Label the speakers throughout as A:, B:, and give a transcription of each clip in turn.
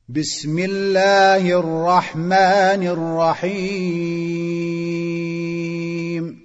A: بسم الله الرحمن الرحيم.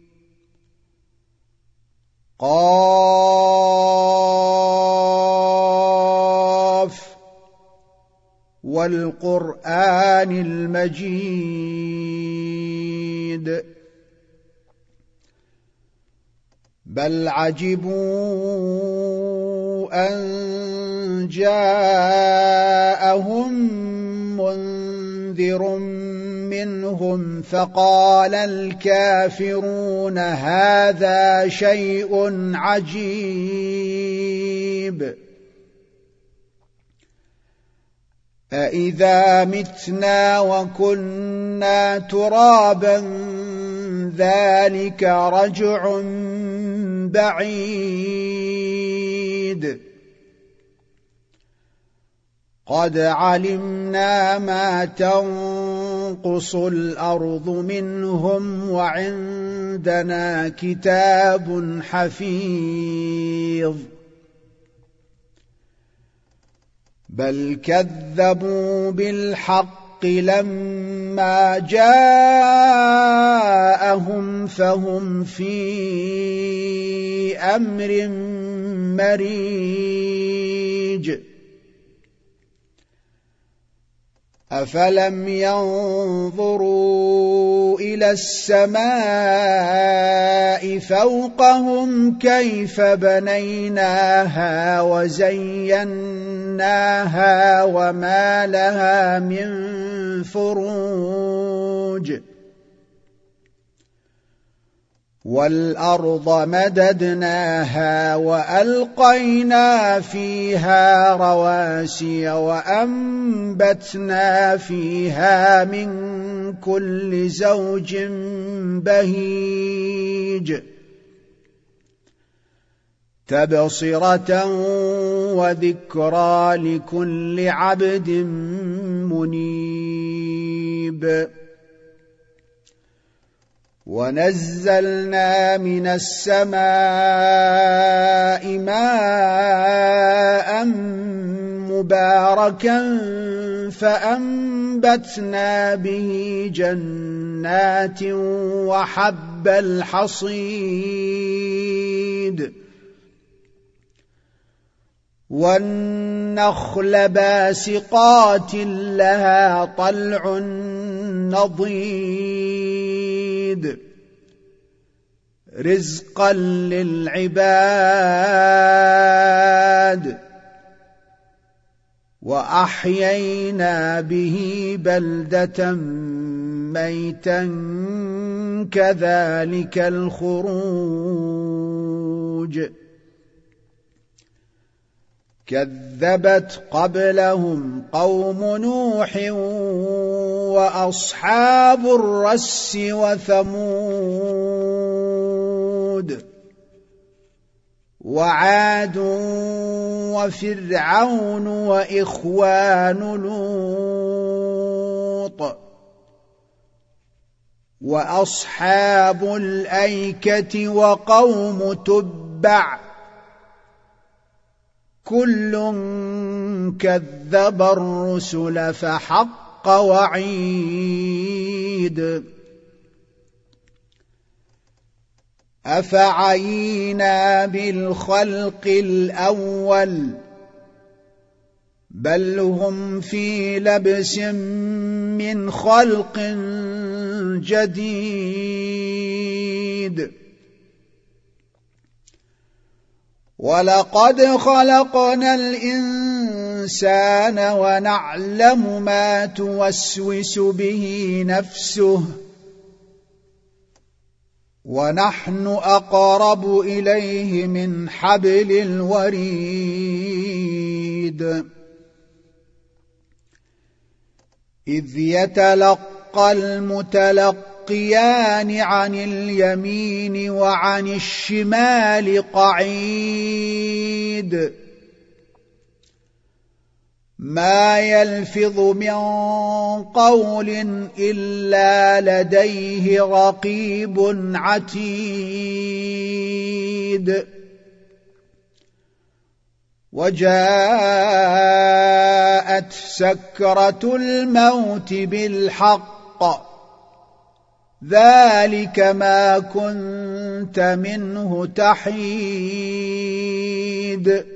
A: قاف والقرآن المجيد بل عجبوا أن جاءهم منذر منهم فقال الكافرون هذا شيء عجيب أإذا متنا وكنا ترابا ذلك رجع بعيد قد علمنا ما تنقص الأرض منهم وعندنا كتاب حفيظ بل كذبوا بالحق لما جاءهم فهم في أمر مريج أفلم ينظروا إلى السماء فوقهم كيف بنيناها وزيناها وما لها من فروج والأرض مددناها وألقينا فيها رواسي وأنبتنا فيها من كل زوج بهيج تبصرة وذكرى لكل عبد منيب ونزلنا من السماء ماء مباركا فأنبتنا به جنات وحب الحصيد والنخل باسقات لها طلع نضيد رزقا للعباد وأحيينا به بلدة ميتا كذلك الخروج كذبت قبلهم قوم نوح وأصحاب الرس وثمود وعاد وفرعون وإخوان لوط وأصحاب الأيكة وقوم تبع كل كذب الرسل فحق وعيد أفعينا بالخلق الأول بل هم في لبس من خلق جديد ولقد خلقنا الإنسان ونعلم ما توسوس به نفسه ونحن أقرب إليه من حبل الوريد إذ يتلقى المتلقيان عن اليمين وعن الشمال قعيد ما يلفظ من قول إلا لديه رقيب عتيد وجاءت سكرة الموت بالحق ذلك ما كنت منه تحيد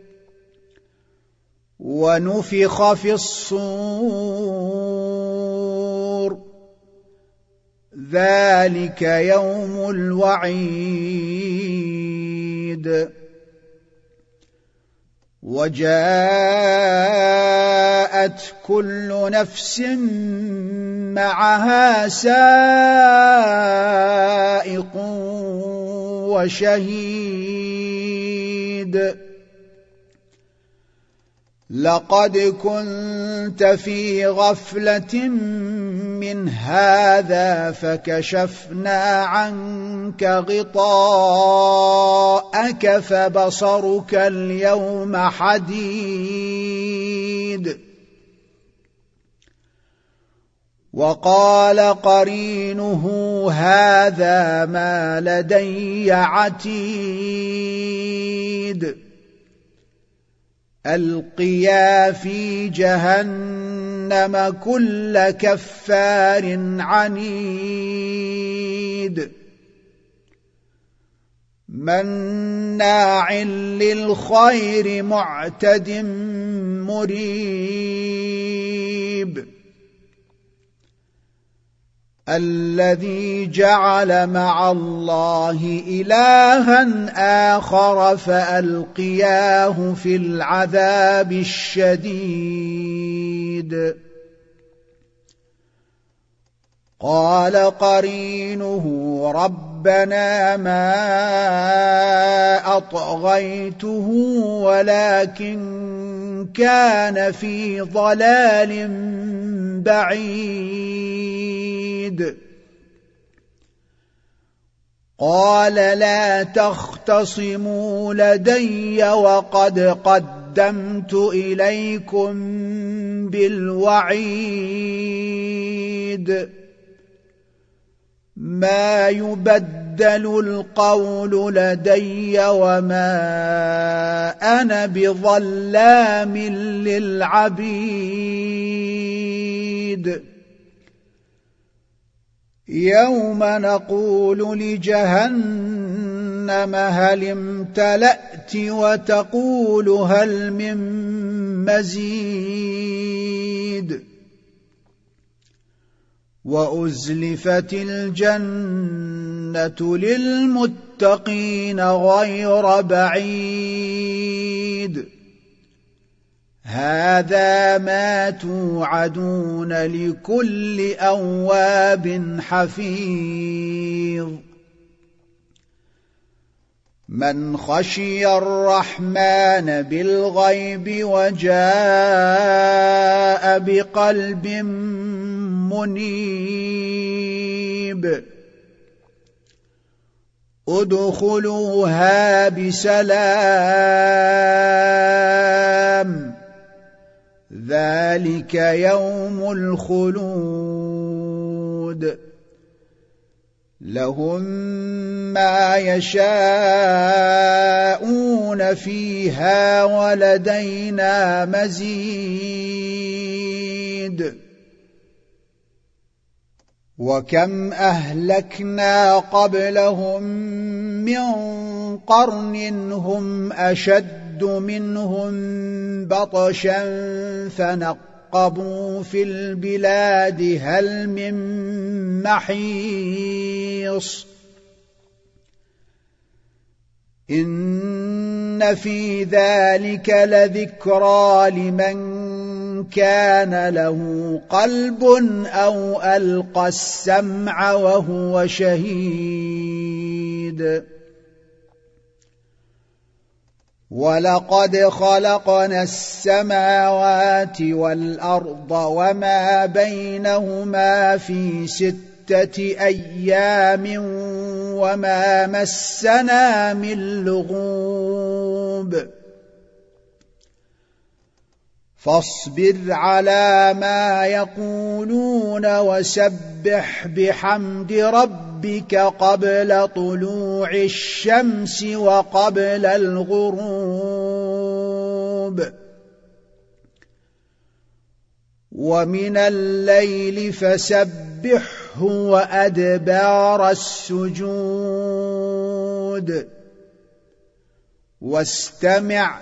A: ونفخ في الصور ذلك يوم الوعيد وجاءت كل نفس معها سائق وشهيد لقد كنت في غفلة من هذا فكشفنا عنك غطاءك فبصرك اليوم حديد وقال قرينه هذا ما لدي عتيد ألقيا في جهنم كل كفار عنيد مناع للخير معتد مريب الذي جعل مع الله إلها آخر فألقياه في العذاب الشديد قال قرينه ربنا ما أطغيته ولكن كان في ضلال بعيد قال لا تختصموا لدي وقد قدمت إليكم بالوعيد ما يبدل القول لدي وما أنا بظلام للعبيد يوم نقول لجهنم هل امتلأت وتقول هل من مزيد وأزلفت الجنة للمتقين غير بعيد هذا ما توعدون لكل أواب حفيظ من خشي الرحمن بالغيب وجاء بقلب منيب ادخلوها بسلام ذلك يوم الخلود لهم ما يشاءون فيها ولدينا مزيد وكم أهلكنا قبلهم من قرن هم أشد منهم بطشا فنقبوا في البلاد هل من محيص إن في ذلك لذكرى لمن كان له قلب أو ألقى السمع وهو شهيد ولقد خلقنا السماوات والأرض وما بينهما في 6 أيام وما مسنا من لغوب فاصبر على ما يقولون وسبح بحمد ربك قبل طلوع الشمس وقبل الغروب ومن الليل فسبحه وأدبار السجود واستمع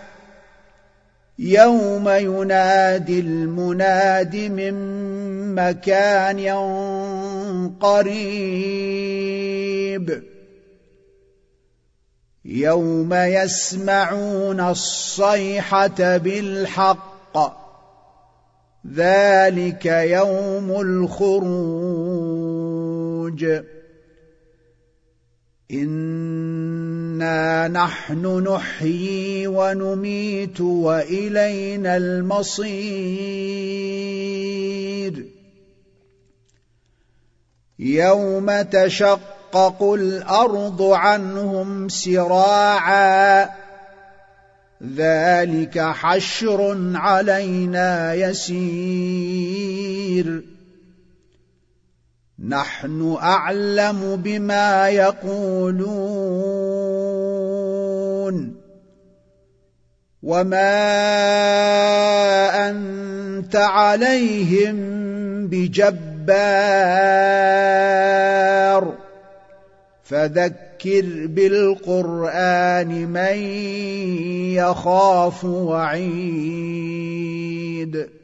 A: يوم ينادي المناد من مكان قريب يوم يسمعون الصيحة بالحق ذلك يوم الخروج إنا نحن نحيي ونميت وإلينا المصير يوم تشقق الأرض عنهم سراعا ذلك حشر علينا يسير نحن أعلم بما يقولون وما أنت عليهم بجبار فذكر بالقرآن من يخاف وعيد